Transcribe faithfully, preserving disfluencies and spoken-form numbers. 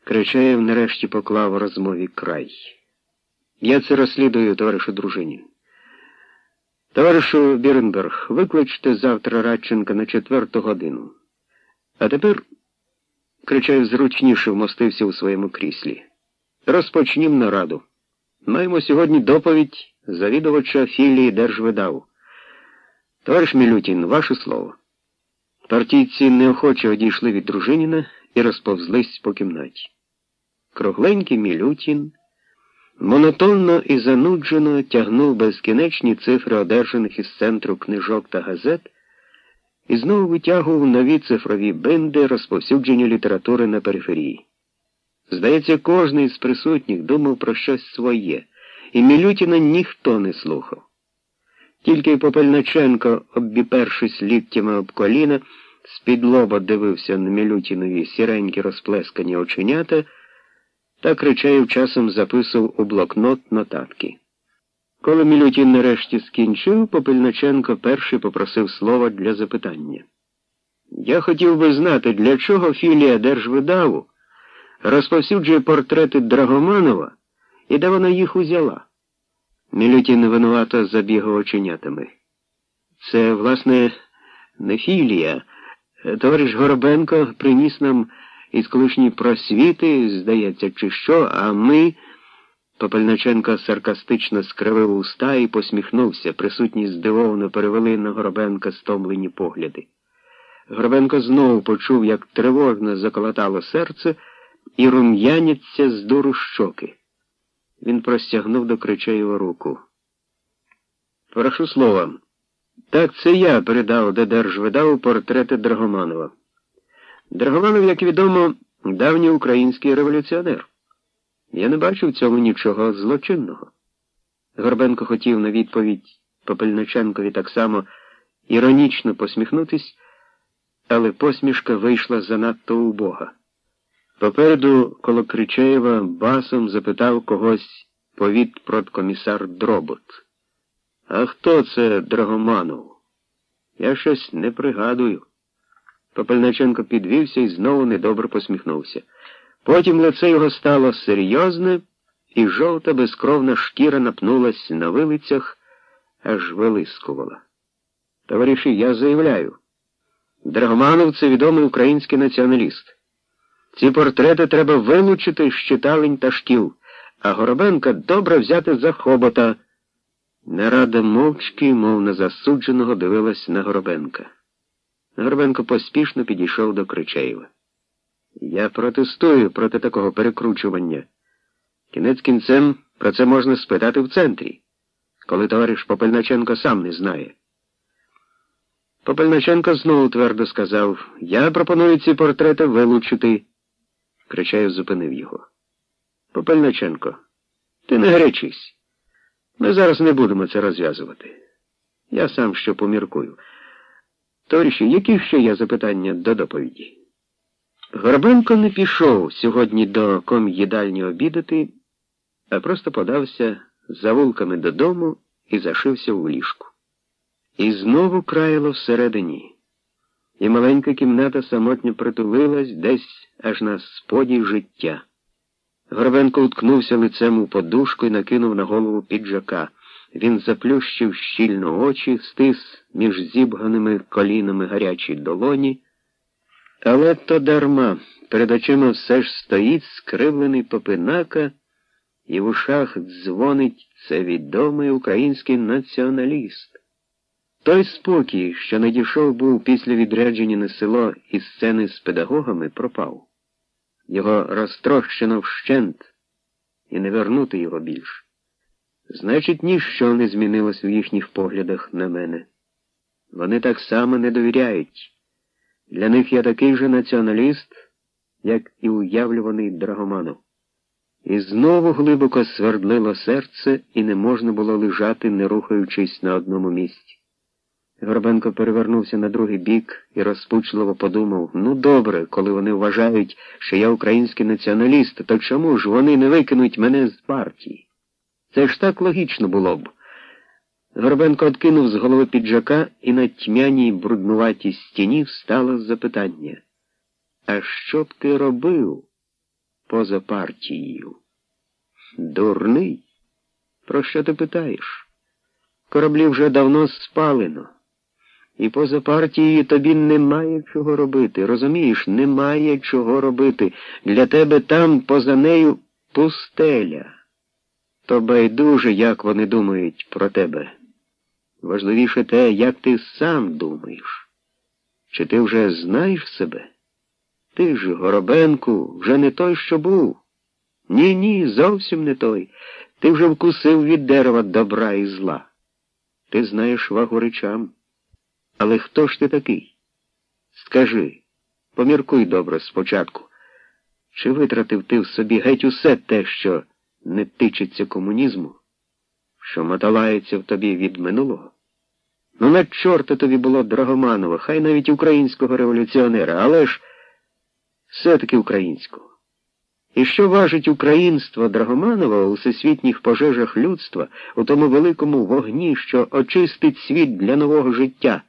Кричаєв нарешті поклав розмові край. Я це розслідую, товаришу Дружинін. Товаришу Біренберг, викличте завтра Радченка на четверту годину. А тепер, Кричаєв зручніше вмостився у своєму кріслі. Розпочнім нараду. Маємо сьогодні доповідь завідувача філії Держвидаву. Товариш Мілютін, ваше слово. Партійці неохоче одійшли від Дружиніна і розповзлись по кімнаті. Кругленький Мілютін монотонно і зануджено тягнув безкінечні цифри одержаних із центру книжок та газет і знову витягував нові цифрові бинди розповсюдження літератури на периферії. Здається, кожний із присутніх думав про щось своє, і Мілютіна ніхто не слухав. Тільки Попельниченко, обіпершись ліктями об коліна, з-під лоба дивився на Мілютінові сіренькі розплескані оченята, та Кричаєв часом записував у блокнот нотатки. Коли Мілютін нарешті скінчив, Попельниченко перший попросив слова для запитання. «Я хотів би знати, для чого філія Держвидаву розповсюджує портрети Драгоманова і де вона їх узяла?» Мілютін винувато забігав оченятами. «Це, власне, не філія. Товариш Горобенко приніс нам із колишньої просвіти, здається, чи що, а ми...» Попельниченко саркастично скривив уста і посміхнувся. Присутні здивовано перевели на Горобенка стомлені погляди. Горобенко знову почув, як тривожно заколотало серце, і рум'яняться з дуру щоки. Він простягнув до Кричаєва руку. «Прошу слова. Так це я передав до Держвидаву портрети Драгоманова. Драгоманов, як відомо, давній український революціонер. Я не бачу в цьому нічого злочинного». Горбенко хотів на відповідь Попельниченкові так само іронічно посміхнутись, але посмішка вийшла занадто убога. Попереду коло Кричаєва басом запитав когось повітпродкомісар Дробот. «А хто це Драгоманов? Я щось не пригадую». Попельниченко підвівся і знову недобре посміхнувся. Потім лице його стало серйозне, і жовта безкровна шкіра напнулась на вилицях, аж вилискувала. «Товариші, я заявляю, Драгоманов – це відомий український націоналіст. Ці портрети треба вилучити з читалень та шкіл, а Горобенка добре взяти за хобота». Нарада мовчки, мов на засудженого, дивилась на Горобенка. Горобенко поспішно підійшов до Кричаєва. «Я протестую проти такого перекручування. Кінець кінцем про це можна спитати в центрі, коли товариш Попельниченко сам не знає». Попельниченко знову твердо сказав: «Я пропоную ці портрети вилучити». Кричаєв зупинив його. «Попельниченко, ти не гарячись. Ми зараз не будемо це розв'язувати. Я сам що поміркую. Товариші, які ще є запитання до доповіді?» Горобенко не пішов сьогодні до ком'їдальні обідати, а просто подався завулками додому і зашився у ліжку. І знову краяло всередині, і маленька кімната самотньо притулилась десь аж на споді життя. Горобенко уткнувся лицем у подушку і накинув на голову піджака. Він заплющив щільно очі, стис між зібганими колінами гарячі долоні. Але то дарма. Перед очима все ж стоїть скривлений Попинака, і в ушах дзвонить це відомий український націоналіст. Той спокій, що надійшов був після відрядження на село із сцени з педагогами, пропав. Його розтрощено вщент, і не вернути його більш. Значить, ніщо не змінилось в їхніх поглядах на мене. Вони так само не довіряють. Для них я такий же націоналіст, як і уявлюваний Драгоманов. І знову глибоко свердлило серце, і не можна було лежати, не рухаючись на одному місці. Горобенко перевернувся на другий бік і розпучливо подумав: ну добре, коли вони вважають, що я український націоналіст, то чому ж вони не викинуть мене з партії? Це ж так логічно було б. Горобенко откинув з голови піджака, і на тьмяній бруднуватій стіні встало запитання: а що б ти робив? поза партією. Дурний? Про що ти питаєш? Кораблі вже давно спалено. І поза партією тобі немає чого робити. Розумієш, немає чого робити. Для тебе там, поза нею, пустеля. То байдуже, як вони думають про тебе. Важливіше те, як ти сам думаєш. Чи ти вже знаєш себе? Ти ж, Горобенку, вже не той, що був. Ні-ні, зовсім не той. Ти вже вкусив від дерева добра і зла. Ти знаєш вагу речам. Але хто ж ти такий? Скажи, поміркуй добре спочатку. Чи витратив ти в собі геть усе те, що не тичиться комунізму, що моталається в тобі від минулого? Ну, на чорта тобі було Драгоманова, хай навіть українського революціонера, але ж все-таки українського. І що важить українство Драгоманова у всесвітніх пожежах людства, у тому великому вогні, що очистить світ для нового життя?